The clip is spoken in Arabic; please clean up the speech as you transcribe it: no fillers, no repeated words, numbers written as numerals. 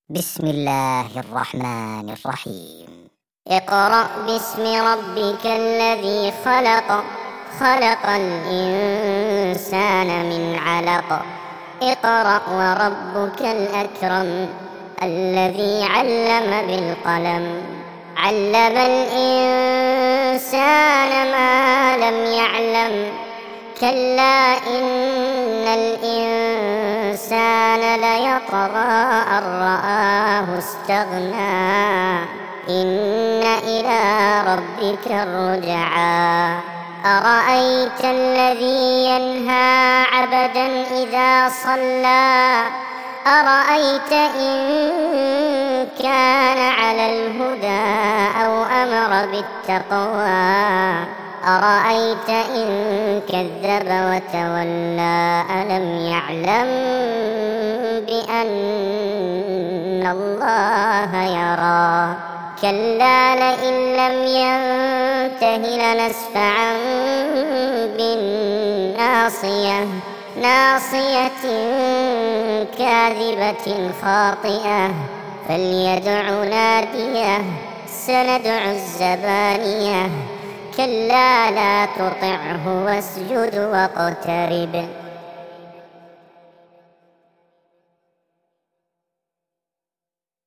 بسم الله الرحمن الرحيم. اقرأ باسم ربك الذي خلق، خلق الإنسان من علق. اقرأ وربك الأكرم الذي علم بالقلم، علم الإنسان ما لم يعلم. كلا إن الإنسان ليطغى أن رآه استغنى، إن إلى ربك الرجعى. أرأيت الذي ينهى عبدا إذا صلى، أرأيت إن كان على الهدى أو أمر بالتقوى، أرأيت إن كذب وتولى ألم يعلم بأن الله يرى. كلا لئن لم ينته لنسفعا بالناصية، ناصية كاذبة خاطئة فليدع ناديه، سندع الزبانية. كلا لا تطعه واسجد واقترب.